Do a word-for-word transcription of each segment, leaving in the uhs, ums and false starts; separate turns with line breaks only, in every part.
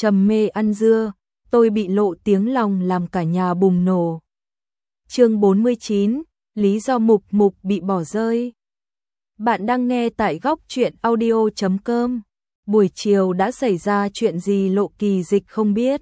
trầm mê ăn dưa, tôi bị lộ tiếng lòng làm cả nhà bùng nổ. Chương bốn mươi chín, lý do Mục Mục bị bỏ rơi. Bạn đang nghe tại góc truyện audio chấm com. Buổi chiều đã xảy ra chuyện gì Lộ Kỳ Dịch không biết.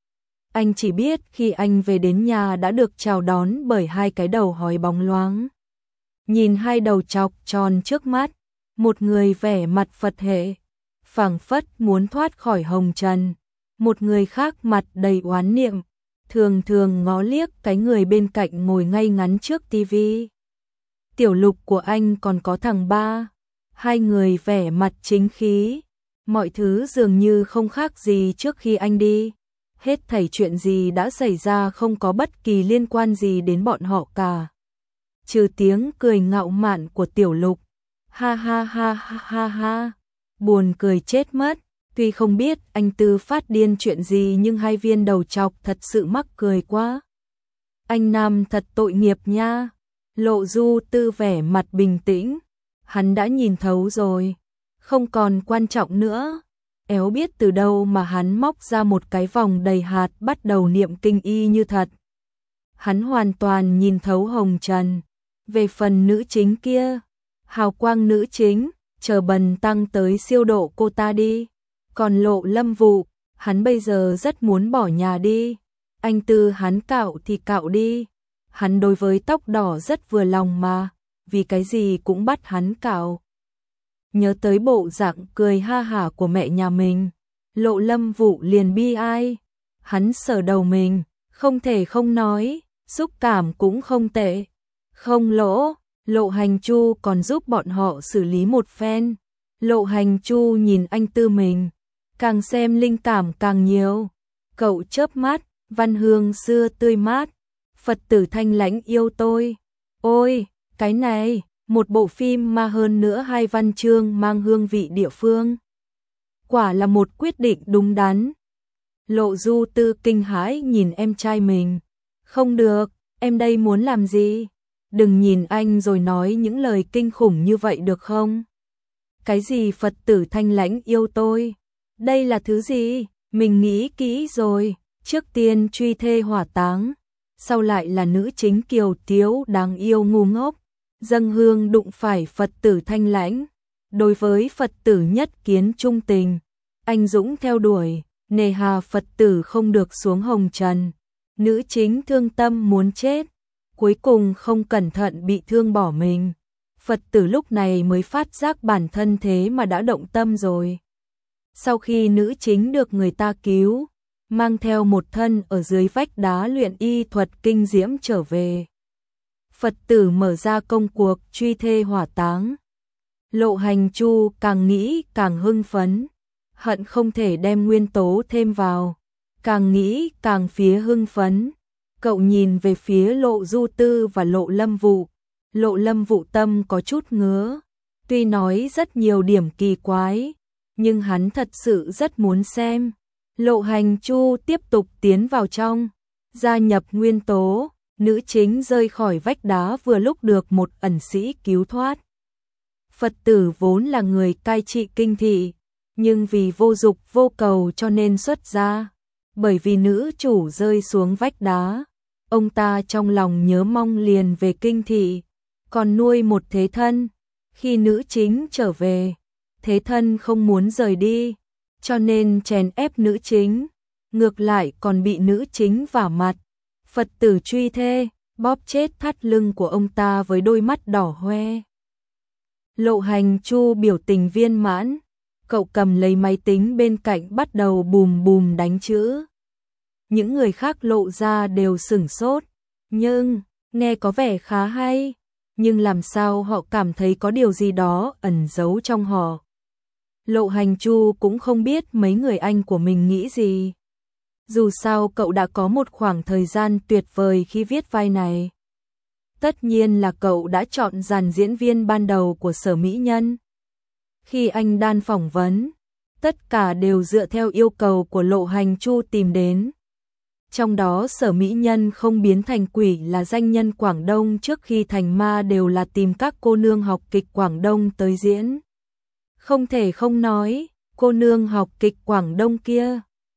Anh chỉ biết khi anh về đến nhà đã được chào đón bởi hai cái đầu hói bóng loáng. Nhìn hai đầu chọc tròn trước mắt, một người vẻ mặt Phật hệ, phảng phất muốn thoát khỏi hồng trần, một người khác mặt đầy oán niệm, thường thường ngó liếc cái người bên cạnh ngồi ngay ngắn trước tivi. Tiểu Lục của anh còn có thằng ba, hai người vẻ mặt chính khí, mọi thứ dường như không khác gì trước khi anh đi. Hết thảy chuyện gì đã xảy ra không có bất kỳ liên quan gì đến bọn họ cả. Trừ tiếng cười ngạo mạn của Tiểu Lục. Ha ha ha ha ha ha. Buồn cười chết mất. Tuy không biết anh Tư phát điên chuyện gì nhưng hai viên đầu chọc thật sự mắc cười quá. Anh Nam thật tội nghiệp nha. Lộ Du Tư vẻ mặt bình tĩnh. Hắn đã nhìn thấu rồi. Không còn quan trọng nữa. Éo biết từ đâu mà hắn móc ra một cái vòng đầy hạt bắt đầu niệm kinh y như thật. Hắn hoàn toàn nhìn thấu hồng trần. Về phần nữ chính kia, hào quang nữ chính, chờ bần tăng tới siêu độ cô ta đi. Còn Lộ Lâm Vụ, hắn bây giờ rất muốn bỏ nhà đi. Anh Tư hắn cạo thì cạo đi. Hắn đối với tóc đỏ rất vừa lòng mà, vì cái gì cũng bắt hắn cạo. Nhớ tới bộ dạng cười ha hả của mẹ nhà mình, Lộ Lâm Vụ liền bi ai. Hắn sờ đầu mình, không thể không nói, xúc cảm cũng không tệ. Không lỗ, Lộ Hành Chu còn giúp bọn họ xử lý một phen. Lộ Hành Chu nhìn anh Tư mình, càng xem linh cảm càng nhiều. Cậu chớp mắt, văn hương xưa tươi mát, Phật tử thanh lãnh yêu tôi. Ôi, cái này, một bộ phim mà hơn nữa hai văn chương mang hương vị địa phương. Quả là một quyết định đúng đắn. Lộ Du Tư kinh hãi nhìn em trai mình. Không được, em đây muốn làm gì? Đừng nhìn anh rồi nói những lời kinh khủng như vậy được không? Cái gì Phật tử thanh lãnh yêu tôi? Đây là thứ gì? Mình nghĩ kỹ rồi. Trước tiên truy thê hỏa táng, sau lại là nữ chính kiều tiếu đáng yêu ngu ngốc. Dâng hương đụng phải Phật tử thanh lãnh. Đối với Phật tử nhất kiến trung tình, anh dũng theo đuổi, nề hà Phật tử không được xuống hồng trần. Nữ chính thương tâm muốn chết, cuối cùng không cẩn thận bị thương bỏ mình. Phật tử lúc này mới phát giác bản thân thế mà đã động tâm rồi. Sau khi nữ chính được người ta cứu, mang theo một thân ở dưới vách đá luyện y thuật kinh diễm trở về. Phật tử mở ra công cuộc truy thê hỏa táng. Lộ Hành Chu càng nghĩ càng hưng phấn, hận không thể đem nguyên tố thêm vào, càng nghĩ càng phía hưng phấn. Cậu nhìn về phía Lộ Du Tư và Lộ Lâm Vụ. Lộ Lâm Vụ tâm có chút ngứa, tuy nói rất nhiều điểm kỳ quái, nhưng hắn thật sự rất muốn xem. Lộ Hành Chu tiếp tục tiến vào trong, gia nhập nguyên tố. Nữ chính rơi khỏi vách đá vừa lúc được một ẩn sĩ cứu thoát. Phật tử vốn là người cai trị kinh thị, nhưng vì vô dục vô cầu cho nên xuất gia. Bởi vì nữ chủ rơi xuống vách đá, ông ta trong lòng nhớ mong liền về kinh thị, còn nuôi một thế thân. Khi nữ chính trở về, thế thân không muốn rời đi, cho nên chèn ép nữ chính, ngược lại còn bị nữ chính vả mặt. Phật tử truy thê, bóp chết thắt lưng của ông ta với đôi mắt đỏ hoe. Lộ Hành Chu biểu tình viên mãn, cậu cầm lấy máy tính bên cạnh bắt đầu bùm bùm đánh chữ. Những người khác lộ ra đều sửng sốt, nhưng, nghe có vẻ khá hay, nhưng làm sao họ cảm thấy có điều gì đó ẩn giấu trong họ. Lộ Hành Chu cũng không biết mấy người anh của mình nghĩ gì. Dù sao cậu đã có một khoảng thời gian tuyệt vời khi viết vai này. Tất nhiên là cậu đã chọn dàn diễn viên ban đầu của Sở Mỹ Nhân. Khi anh đan phỏng vấn, tất cả đều dựa theo yêu cầu của Lộ Hành Chu tìm đến. Trong đó Sở Mỹ Nhân không biến thành quỷ là danh nhân Quảng Đông trước khi thành ma đều là tìm các cô nương học kịch Quảng Đông tới diễn. Không thể không nói, cô nương học kịch Quảng Đông kia,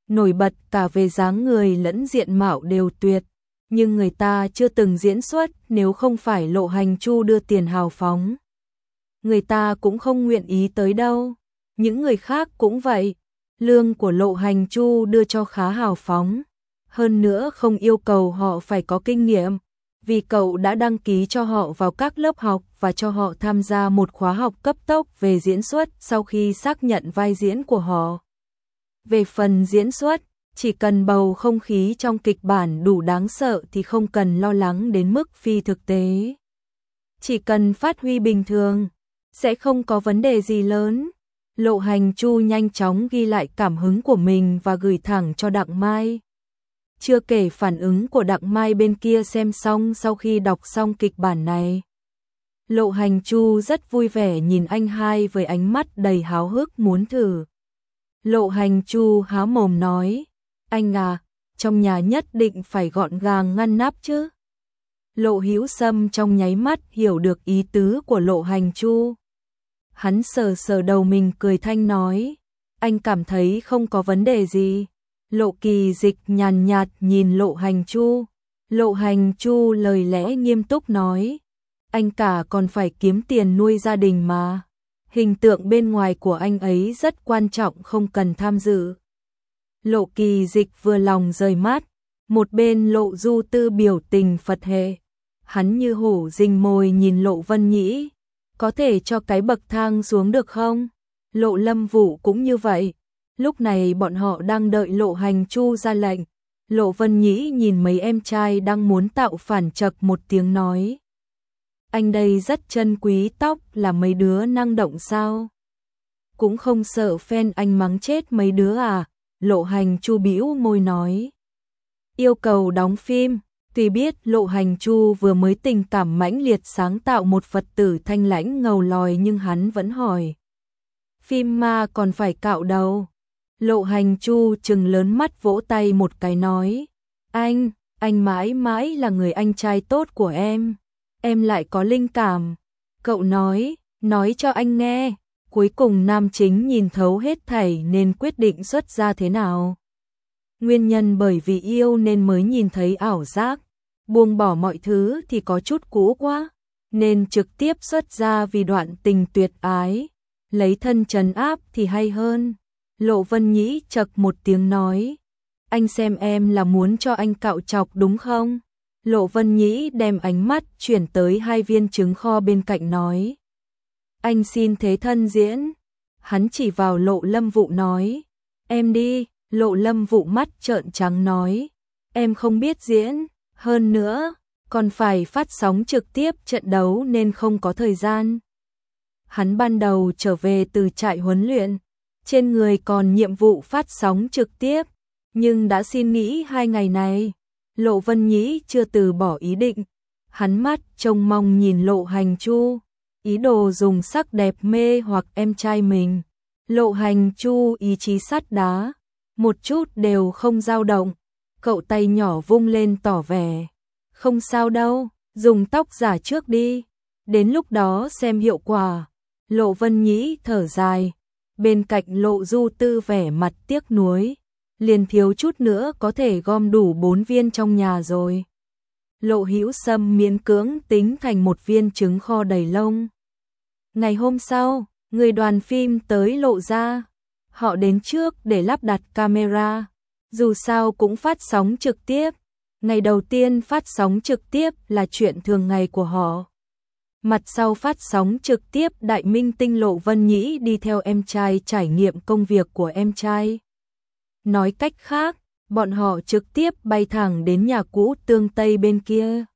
nổi bật cả về dáng người lẫn diện mạo đều tuyệt, nhưng người ta chưa từng diễn xuất, nếu không phải Lộ Hành Chu đưa tiền hào phóng, người ta cũng không nguyện ý tới đâu. Những người khác cũng vậy, lương của Lộ Hành Chu đưa cho khá hào phóng, hơn nữa không yêu cầu họ phải có kinh nghiệm, vì cậu đã đăng ký cho họ vào các lớp học và cho họ tham gia một khóa học cấp tốc về diễn xuất sau khi xác nhận vai diễn của họ. Về phần diễn xuất, chỉ cần bầu không khí trong kịch bản đủ đáng sợ thì không cần lo lắng đến mức phi thực tế. Chỉ cần phát huy bình thường, sẽ không có vấn đề gì lớn. Lộ Hành Chu nhanh chóng ghi lại cảm hứng của mình và gửi thẳng cho Đặng Mai. Chưa kể phản ứng của Đặng Mai bên kia xem xong sau khi đọc xong kịch bản này. Lộ Hành Chu rất vui vẻ nhìn anh hai với ánh mắt đầy háo hức muốn thử. Lộ Hành Chu há mồm nói, anh à, trong nhà nhất định phải gọn gàng ngăn nắp chứ. Lộ Hữu Sâm trong nháy mắt hiểu được ý tứ của Lộ Hành Chu. Hắn sờ sờ đầu mình cười thanh nói, anh cảm thấy không có vấn đề gì. Lộ Kỳ Dịch nhàn nhạt nhìn Lộ Hành Chu. Lộ Hành Chu lời lẽ nghiêm túc nói, anh cả còn phải kiếm tiền nuôi gia đình mà. Hình tượng bên ngoài của anh ấy rất quan trọng, không cần tham dự. Lộ Kỳ Dịch vừa lòng rời mắt, một bên Lộ Du Tư biểu tình Phật hệ. Hắn như hổ rình mồi nhìn Lộ Vân Nhĩ, có thể cho cái bậc thang xuống được không? Lộ Lâm Vũ cũng như vậy. Lúc này bọn họ đang đợi Lộ Hành Chu ra lệnh. Lộ Vân Nhĩ nhìn mấy em trai đang muốn tạo phản chậc một tiếng nói, anh đây rất chân quý tóc, là mấy đứa năng động sao? Cũng không sợ fan anh mắng chết mấy đứa à? Lộ Hành Chu bĩu môi nói, yêu cầu đóng phim. Tuy biết Lộ Hành Chu vừa mới tình cảm mãnh liệt sáng tạo một Phật tử thanh lãnh ngầu lòi, nhưng hắn vẫn hỏi, phim ma còn phải cạo đầu. Lộ Hành Chu trừng lớn mắt vỗ tay một cái nói, anh, anh mãi mãi là người anh trai tốt của em. Em lại có linh cảm. Cậu nói, nói cho anh nghe. Cuối cùng nam chính nhìn thấu hết thảy nên quyết định xuất ra thế nào. Nguyên nhân bởi vì yêu nên mới nhìn thấy ảo giác. Buông bỏ mọi thứ thì có chút cũ quá, nên trực tiếp xuất ra vì đoạn tình tuyệt ái. Lấy thân trấn áp thì hay hơn. Lộ Vân Nhĩ chậc một tiếng nói, anh xem em là muốn cho anh cạo chọc đúng không? Lộ Vân Nhĩ đem ánh mắt chuyển tới hai viên trứng kho bên cạnh nói, anh xin thế thân diễn. Hắn chỉ vào Lộ Lâm Vũ nói, em đi. Lộ Lâm Vũ mắt trợn trắng nói, em không biết diễn, hơn nữa còn phải phát sóng trực tiếp trận đấu nên không có thời gian. Hắn ban đầu trở về từ trại huấn luyện, trên người còn nhiệm vụ phát sóng trực tiếp, nhưng đã xin nghỉ hai ngày này. Lộ Vân Nhĩ chưa từ bỏ ý định, hắn mắt trông mong nhìn Lộ Hành Chu, ý đồ dùng sắc đẹp mê hoặc em trai mình. Lộ Hành Chu ý chí sắt đá, một chút đều không dao động, cậu tay nhỏ vung lên tỏ vẻ, không sao đâu, dùng tóc giả trước đi, đến lúc đó xem hiệu quả. Lộ Vân Nhĩ thở dài, bên cạnh Lộ Du Tư vẻ mặt tiếc nuối, liền thiếu chút nữa có thể gom đủ bốn viên trong nhà rồi. Lộ Hữu Sâm miễn cưỡng tính thành một viên trứng kho đầy lông. Ngày hôm sau, người đoàn phim tới Lộ gia. Họ đến trước để lắp đặt camera, dù sao cũng phát sóng trực tiếp. Ngày đầu tiên phát sóng trực tiếp là chuyện thường ngày của họ. Mặt sau phát sóng trực tiếp, đại minh tinh Lộ Vân Nhĩ đi theo em trai trải nghiệm công việc của em trai. Nói cách khác, bọn họ trực tiếp bay thẳng đến nhà cũ Tương Tây bên kia.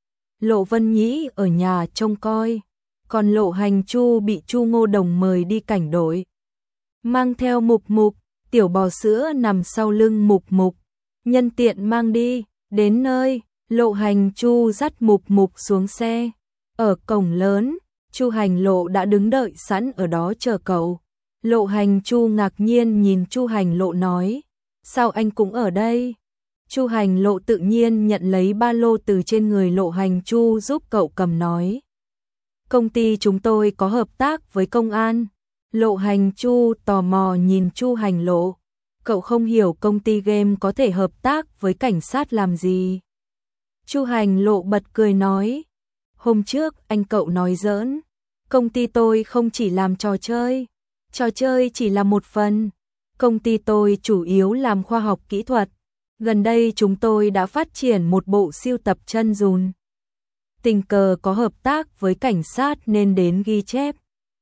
Lộ Vân Nhĩ ở nhà trông coi, còn Lộ Hành Chu bị Chu Ngô Đồng mời đi cảnh đội. Mang theo Mục Mục, tiểu bò sữa nằm sau lưng Mục Mục, nhân tiện mang đi. Đến nơi, Lộ Hành Chu dắt Mục Mục xuống xe. Ở cổng lớn, Chu Hành Lộ đã đứng đợi sẵn ở đó chờ cậu. Lộ Hành Chu ngạc nhiên nhìn Chu Hành Lộ nói, sao anh cũng ở đây? Chu Hành Lộ tự nhiên nhận lấy ba lô từ trên người Lộ Hành Chu giúp cậu cầm nói, công ty chúng tôi có hợp tác với công an. Lộ Hành Chu tò mò nhìn Chu Hành Lộ, cậu không hiểu công ty game có thể hợp tác với cảnh sát làm gì. Chu Hành Lộ bật cười nói, hôm trước anh cậu nói giỡn, công ty tôi không chỉ làm trò chơi, trò chơi chỉ là một phần, công ty tôi chủ yếu làm khoa học kỹ thuật, gần đây chúng tôi đã phát triển một bộ sưu tập chân dùn. Tình cờ có hợp tác với cảnh sát nên đến ghi chép.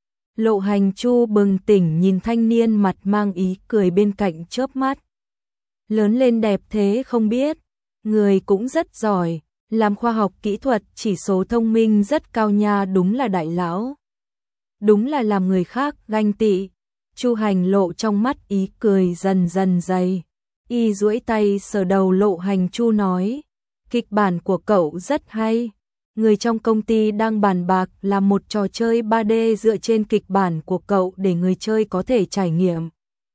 Lộ Hành Chu bừng tỉnh nhìn thanh niên mặt mang ý cười bên cạnh chớp mắt. Lớn lên đẹp thế không biết, người cũng rất giỏi, làm khoa học kỹ thuật chỉ số thông minh rất cao nha, đúng là đại lão. Đúng là làm người khác ganh tị. Chu Hành Lộ trong mắt ý cười dần dần dày. Y duỗi tay sờ đầu Lộ Hành Chu nói, kịch bản của cậu rất hay. Người trong công ty đang bàn bạc làm một trò chơi ba D dựa trên kịch bản của cậu để người chơi có thể trải nghiệm.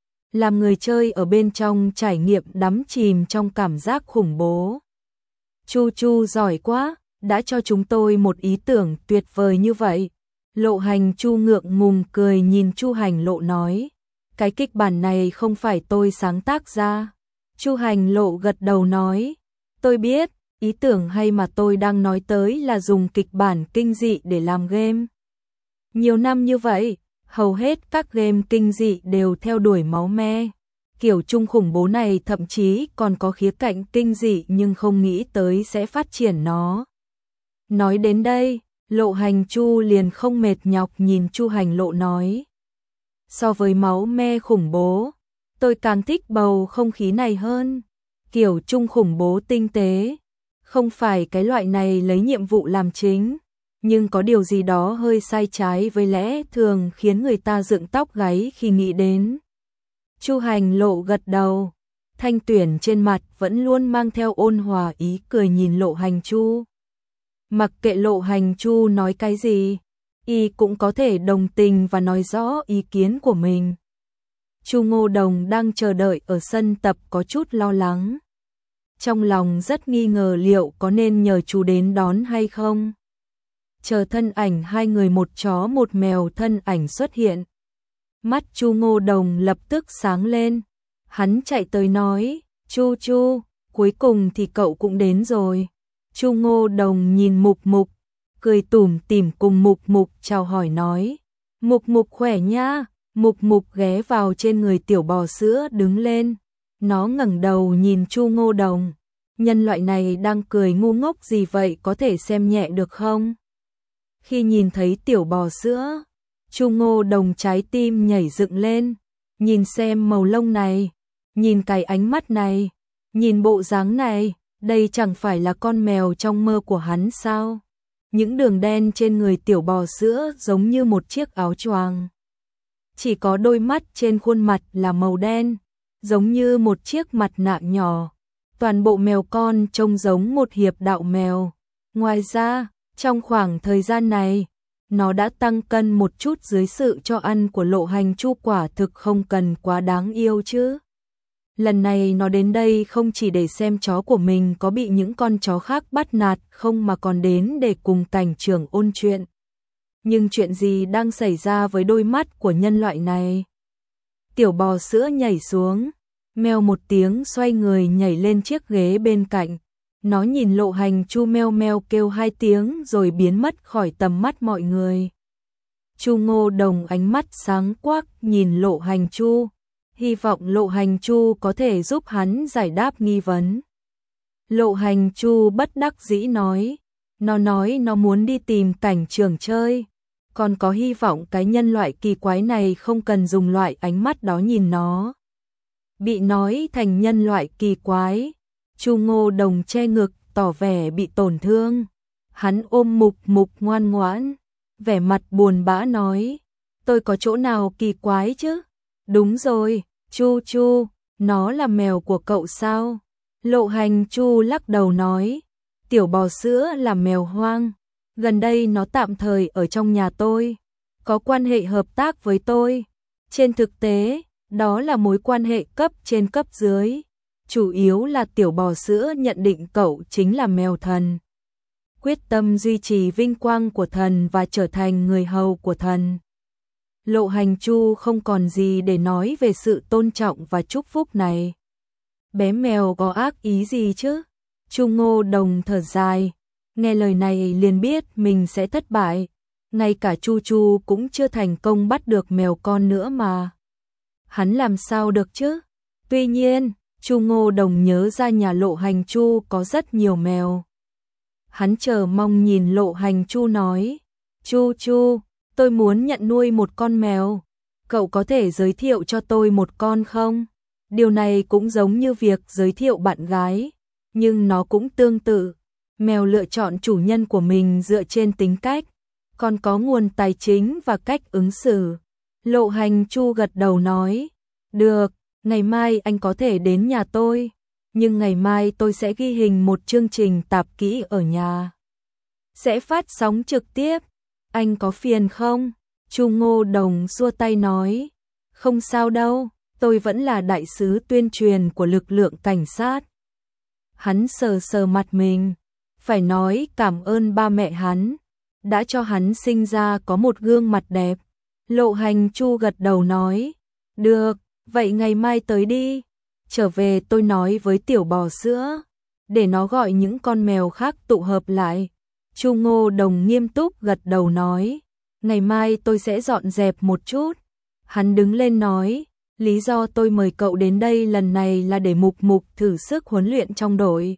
Làm người chơi ở bên trong trải nghiệm đắm chìm trong cảm giác khủng bố. Chu Chu giỏi quá, đã cho chúng tôi một ý tưởng tuyệt vời như vậy. Lộ Hành Chu ngượng ngùng cười nhìn Chu Hành Lộ nói, cái kịch bản này không phải tôi sáng tác ra. Chu Hành Lộ gật đầu nói, tôi biết, ý tưởng hay mà tôi đang nói tới là dùng kịch bản kinh dị để làm game. Nhiều năm như vậy, hầu hết các game kinh dị đều theo đuổi máu me. Kiểu chung khủng bố này thậm chí còn có khía cạnh kinh dị nhưng không nghĩ tới sẽ phát triển nó. Nói đến đây, Lộ Hành Chu liền không mệt nhọc nhìn Chu Hành Lộ nói, so với máu me khủng bố, tôi càng thích bầu không khí này hơn. Kiểu chung khủng bố tinh tế, không phải cái loại này lấy nhiệm vụ làm chính, nhưng có điều gì đó hơi sai trái với lẽ thường khiến người ta dựng tóc gáy khi nghĩ đến. Chu Hành Lộ gật đầu, Thanh Tuyển trên mặt vẫn luôn mang theo ôn hòa ý cười nhìn Lộ Hành Chu. Mặc kệ Lộ Hành Chu nói cái gì, y cũng có thể đồng tình và nói rõ ý kiến của mình. Chu Ngô Đồng đang chờ đợi ở sân tập có chút lo lắng. Trong lòng rất nghi ngờ liệu có nên nhờ chú đến đón hay không. Chờ thân ảnh hai người một chó một mèo thân ảnh xuất hiện. Mắt Chu Ngô Đồng lập tức sáng lên. Hắn chạy tới nói, Chu Chu, cuối cùng thì cậu cũng đến rồi. Chu Ngô Đồng nhìn Mục Mục, cười tủm tỉm cùng Mục Mục chào hỏi nói, Mục Mục khỏe nha. Mục Mục ghé vào trên người tiểu bò sữa đứng lên. Nó ngẩng đầu nhìn Chu Ngô Đồng, nhân loại này đang cười ngu ngốc gì vậy, có thể xem nhẹ được không? Khi nhìn thấy tiểu bò sữa, Chu Ngô Đồng trái tim nhảy dựng lên, nhìn xem màu lông này, nhìn cái ánh mắt này, nhìn bộ dáng này, đây chẳng phải là con mèo trong mơ của hắn sao? Những đường đen trên người tiểu bò sữa giống như một chiếc áo choàng. Chỉ có đôi mắt trên khuôn mặt là màu đen, giống như một chiếc mặt nạ nhỏ. Toàn bộ mèo con trông giống một hiệp đạo mèo. Ngoài ra, trong khoảng thời gian này, nó đã tăng cân một chút dưới sự cho ăn của Lộ Hành Chu, quả thực không cần quá đáng yêu chứ. Lần này nó đến đây không chỉ để xem chó của mình có bị những con chó khác bắt nạt không, mà còn đến để cùng cảnh trưởng ôn chuyện. Nhưng chuyện gì đang xảy ra với đôi mắt của nhân loại này? Tiểu bò sữa nhảy xuống, meo một tiếng xoay người nhảy lên chiếc ghế bên cạnh. Nó nhìn Lộ Hành Chu meo meo kêu hai tiếng rồi biến mất khỏi tầm mắt mọi người. Chu Ngô Đồng ánh mắt sáng quắc nhìn Lộ Hành Chu, hy vọng Lộ Hành Chu có thể giúp hắn giải đáp nghi vấn. Lộ Hành Chu bất đắc dĩ nói, nó nói nó muốn đi tìm cảnh trưởng chơi, còn có hy vọng cái nhân loại kỳ quái này không cần dùng loại ánh mắt đó nhìn nó. Bị nói thành nhân loại kỳ quái, Chu Ngô Đồng che ngực tỏ vẻ bị tổn thương. Hắn ôm Mục Mục ngoan ngoãn, vẻ mặt buồn bã nói, tôi có chỗ nào kỳ quái chứ? Đúng rồi, Chu Chu, nó là mèo của cậu sao? Lộ Hành Chu lắc đầu nói, tiểu bò sữa là mèo hoang, gần đây nó tạm thời ở trong nhà tôi, có quan hệ hợp tác với tôi. Trên thực tế, đó là mối quan hệ cấp trên cấp dưới, chủ yếu là tiểu bò sữa nhận định cậu chính là mèo thần, quyết tâm duy trì vinh quang của thần và trở thành người hầu của thần. Lộ Hành Chu không còn gì để nói về sự tôn trọng và chúc phúc này. Bé mèo có ác ý gì chứ? Chu Ngô Đồng thở dài, nghe lời này liền biết mình sẽ thất bại. Ngay cả Chu Chu cũng chưa thành công bắt được mèo con nữa mà. Hắn làm sao được chứ? Tuy nhiên, Chu Ngô Đồng nhớ ra nhà Lộ Hành Chu có rất nhiều mèo. Hắn chờ mong nhìn Lộ Hành Chu nói, Chu Chu, tôi muốn nhận nuôi một con mèo. Cậu có thể giới thiệu cho tôi một con không? Điều này cũng giống như việc giới thiệu bạn gái, nhưng nó cũng tương tự. Mèo lựa chọn chủ nhân của mình dựa trên tính cách, còn có nguồn tài chính và cách ứng xử. Lộ Hành Chu gật đầu nói, được, ngày mai anh có thể đến nhà tôi, nhưng ngày mai tôi sẽ ghi hình một chương trình tạp kỹ ở nhà. Sẽ phát sóng trực tiếp, anh có phiền không? Chu Ngô Đồng xua tay nói, không sao đâu, tôi vẫn là đại sứ tuyên truyền của lực lượng cảnh sát. Hắn sờ sờ mặt mình, phải nói cảm ơn ba mẹ hắn, đã cho hắn sinh ra có một gương mặt đẹp. Lộ Hành Chu gật đầu nói, được, vậy ngày mai tới đi, trở về tôi nói với tiểu bò sữa, để nó gọi những con mèo khác tụ hợp lại. Chu Ngô Đồng nghiêm túc gật đầu nói, ngày mai tôi sẽ dọn dẹp một chút. Hắn đứng lên nói, lý do tôi mời cậu đến đây lần này là để Mục Mục thử sức huấn luyện trong đội.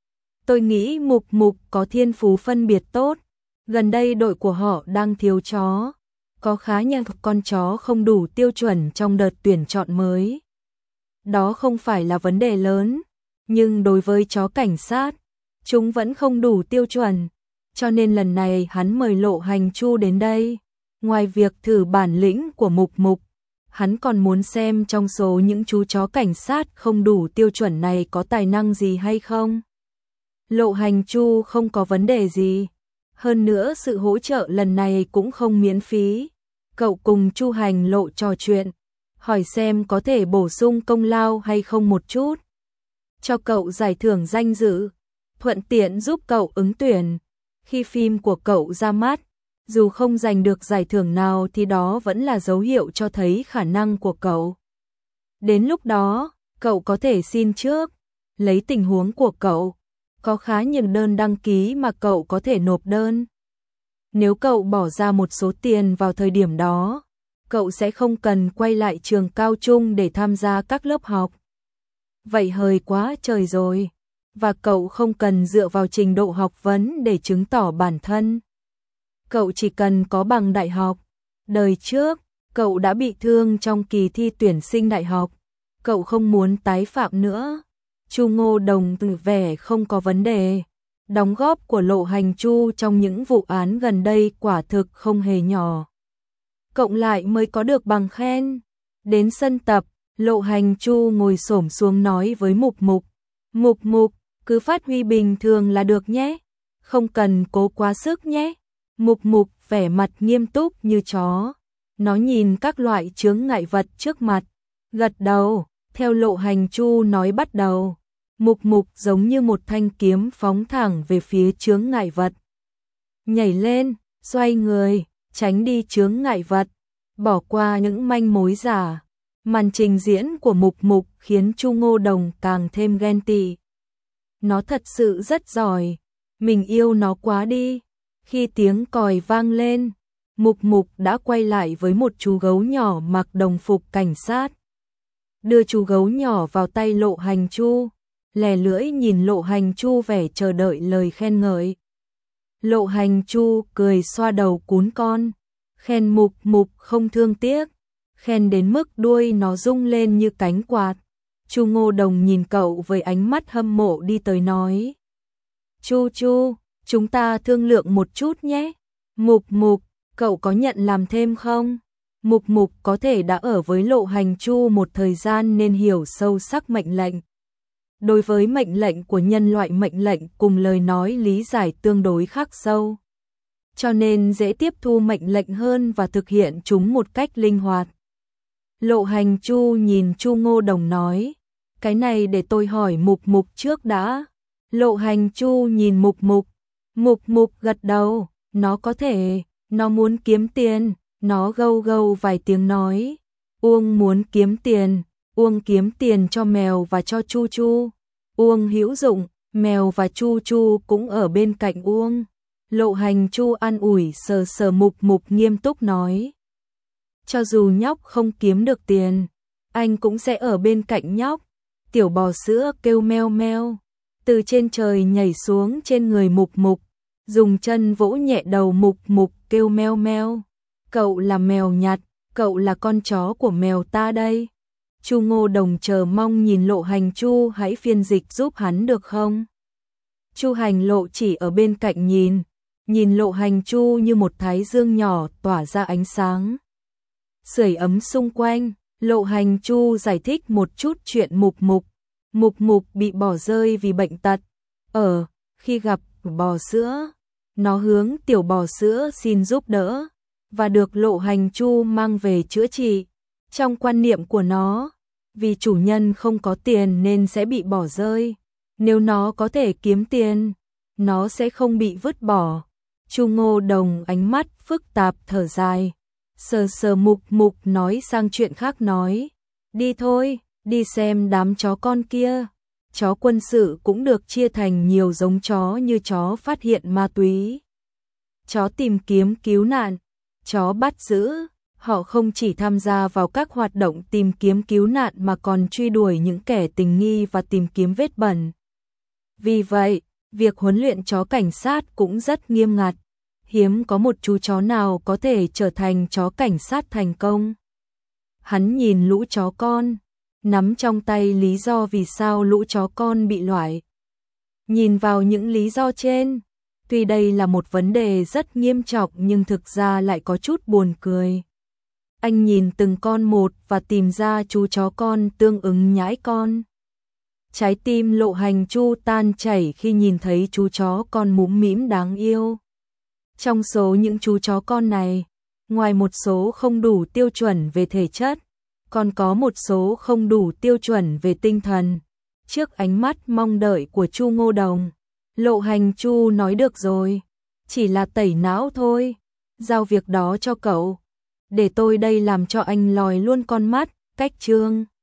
Tôi nghĩ Mục Mục có thiên phú phân biệt tốt, gần đây đội của họ đang thiếu chó, có khá nhiều con chó không đủ tiêu chuẩn trong đợt tuyển chọn mới. Đó không phải là vấn đề lớn, nhưng đối với chó cảnh sát, chúng vẫn không đủ tiêu chuẩn, cho nên lần này hắn mời Lộ Hành Chu đến đây. Ngoài việc thử bản lĩnh của Mục Mục, hắn còn muốn xem trong số những chú chó cảnh sát không đủ tiêu chuẩn này có tài năng gì hay không. Lộ Hành Chu không có vấn đề gì, hơn nữa sự hỗ trợ lần này cũng không miễn phí. Cậu cùng Chu Hành Lộ trò chuyện, hỏi xem có thể bổ sung công lao hay không một chút, cho cậu giải thưởng danh dự, thuận tiện giúp cậu ứng tuyển. Khi phim của cậu ra mắt, dù không giành được giải thưởng nào thì đó vẫn là dấu hiệu cho thấy khả năng của cậu. Đến lúc đó, cậu có thể xin trước, lấy tình huống của cậu, có khá nhiều đơn đăng ký mà cậu có thể nộp đơn. Nếu cậu bỏ ra một số tiền vào thời điểm đó, cậu sẽ không cần quay lại trường cao trung để tham gia các lớp học. Vậy hời quá trời rồi, và cậu không cần dựa vào trình độ học vấn để chứng tỏ bản thân. Cậu chỉ cần có bằng đại học. Đời trước, cậu đã bị thương trong kỳ thi tuyển sinh đại học, cậu không muốn tái phạm nữa. Chu Ngô Đồng tỏ vẻ không có vấn đề. Đóng góp của Lộ Hành Chu trong những vụ án gần đây quả thực không hề nhỏ. Cộng lại mới có được bằng khen. Đến sân tập, Lộ Hành Chu ngồi xổm xuống nói với Mục Mục, Mục Mục, cứ phát huy bình thường là được nhé, không cần cố quá sức nhé. Mục Mục vẻ mặt nghiêm túc như chó, nó nhìn các loại chướng ngại vật trước mặt, gật đầu, theo Lộ Hành Chu nói bắt đầu. Mục Mục giống như một thanh kiếm phóng thẳng về phía chướng ngại vật. Nhảy lên, xoay người, tránh đi chướng ngại vật, bỏ qua những manh mối giả. Màn trình diễn của Mục Mục khiến Chu Ngô Đồng càng thêm ghen tị. Nó thật sự rất giỏi, mình yêu nó quá đi. Khi tiếng còi vang lên, Mục Mục đã quay lại với một chú gấu nhỏ mặc đồng phục cảnh sát. Đưa chú gấu nhỏ vào tay Lộ Hành Chu, lè lưỡi nhìn Lộ Hành Chu vẻ chờ đợi lời khen ngợi. Lộ Hành Chu cười xoa đầu cún con, khen Mục Mục không thương tiếc, khen đến mức đuôi nó rung lên như cánh quạt. Chu Ngô Đồng nhìn cậu với ánh mắt hâm mộ đi tới nói, Chu Chu, chúng ta thương lượng một chút nhé. Mục Mục, cậu có nhận làm thêm không? Mục Mục có thể đã ở với Lộ Hành Chu một thời gian nên hiểu sâu sắc mệnh lệnh. Đối với mệnh lệnh của nhân loại, mệnh lệnh cùng lời nói lý giải tương đối khắc sâu, cho nên dễ tiếp thu mệnh lệnh hơn và thực hiện chúng một cách linh hoạt. Lộ Hành Chu nhìn Chu Ngô Đồng nói, cái này để tôi hỏi Mục Mục trước đã. Lộ Hành Chu nhìn Mục Mục, Mục Mục gật đầu, nó có thể, nó muốn kiếm tiền, Nó gâu gâu vài tiếng nói, Uông muốn kiếm tiền, Uông kiếm tiền cho mèo và cho Chu Chu. Uông hữu dụng, mèo và Chu Chu cũng ở bên cạnh Uông. Lộ Hành Chu an ủi sờ sờ Mục Mục nghiêm túc nói. Cho dù nhóc không kiếm được tiền, anh cũng sẽ ở bên cạnh nhóc. Tiểu bò sữa kêu meo meo, từ trên trời nhảy xuống trên người Mục Mục, dùng chân vỗ nhẹ đầu Mục Mục kêu meo meo. Cậu là mèo nhặt, cậu là con chó của mèo ta đây. Chu Ngô Đồng chờ mong nhìn Lộ Hành Chu hãy phiên dịch giúp hắn được không? Chu Hành Lộ chỉ ở bên cạnh nhìn, nhìn Lộ Hành Chu như một thái dương nhỏ tỏa ra ánh sáng. Sưởi ấm xung quanh, Lộ Hành Chu giải thích một chút chuyện Mục Mục. Mục Mục bị bỏ rơi vì bệnh tật. Ở, khi gặp bò sữa, nó hướng tiểu bò sữa xin giúp đỡ, và được Lộ Hành Chu mang về chữa trị. Trong quan niệm của nó, vì chủ nhân không có tiền nên sẽ bị bỏ rơi. Nếu nó có thể kiếm tiền, nó sẽ không bị vứt bỏ. Chu Ngô Đồng ánh mắt phức tạp thở dài. Sờ sờ Mục Mục nói sang chuyện khác nói. Đi thôi, đi xem đám chó con kia. Chó quân sự cũng được chia thành nhiều giống chó như chó phát hiện ma túy, chó tìm kiếm cứu nạn, chó bắt giữ. Họ không chỉ tham gia vào các hoạt động tìm kiếm cứu nạn mà còn truy đuổi những kẻ tình nghi và tìm kiếm vết bẩn. Vì vậy, việc huấn luyện chó cảnh sát cũng rất nghiêm ngặt. Hiếm có một chú chó nào có thể trở thành chó cảnh sát thành công. Hắn nhìn lũ chó con, nắm trong tay lý do vì sao lũ chó con bị loại. Nhìn vào những lý do trên, tuy đây là một vấn đề rất nghiêm trọng nhưng thực ra lại có chút buồn cười. Anh nhìn từng con một và tìm ra chú chó con tương ứng nhãi con. Trái tim Lộ Hành Chu tan chảy khi nhìn thấy chú chó con múm mĩm đáng yêu. Trong số những chú chó con này, ngoài một số không đủ tiêu chuẩn về thể chất, còn có một số không đủ tiêu chuẩn về tinh thần. Trước ánh mắt mong đợi của Chu Ngô Đồng, Lộ Hành Chu nói được rồi, chỉ là tẩy não thôi, giao việc đó cho cậu. Để tôi đây làm cho anh lòi luôn con mắt. Cách chương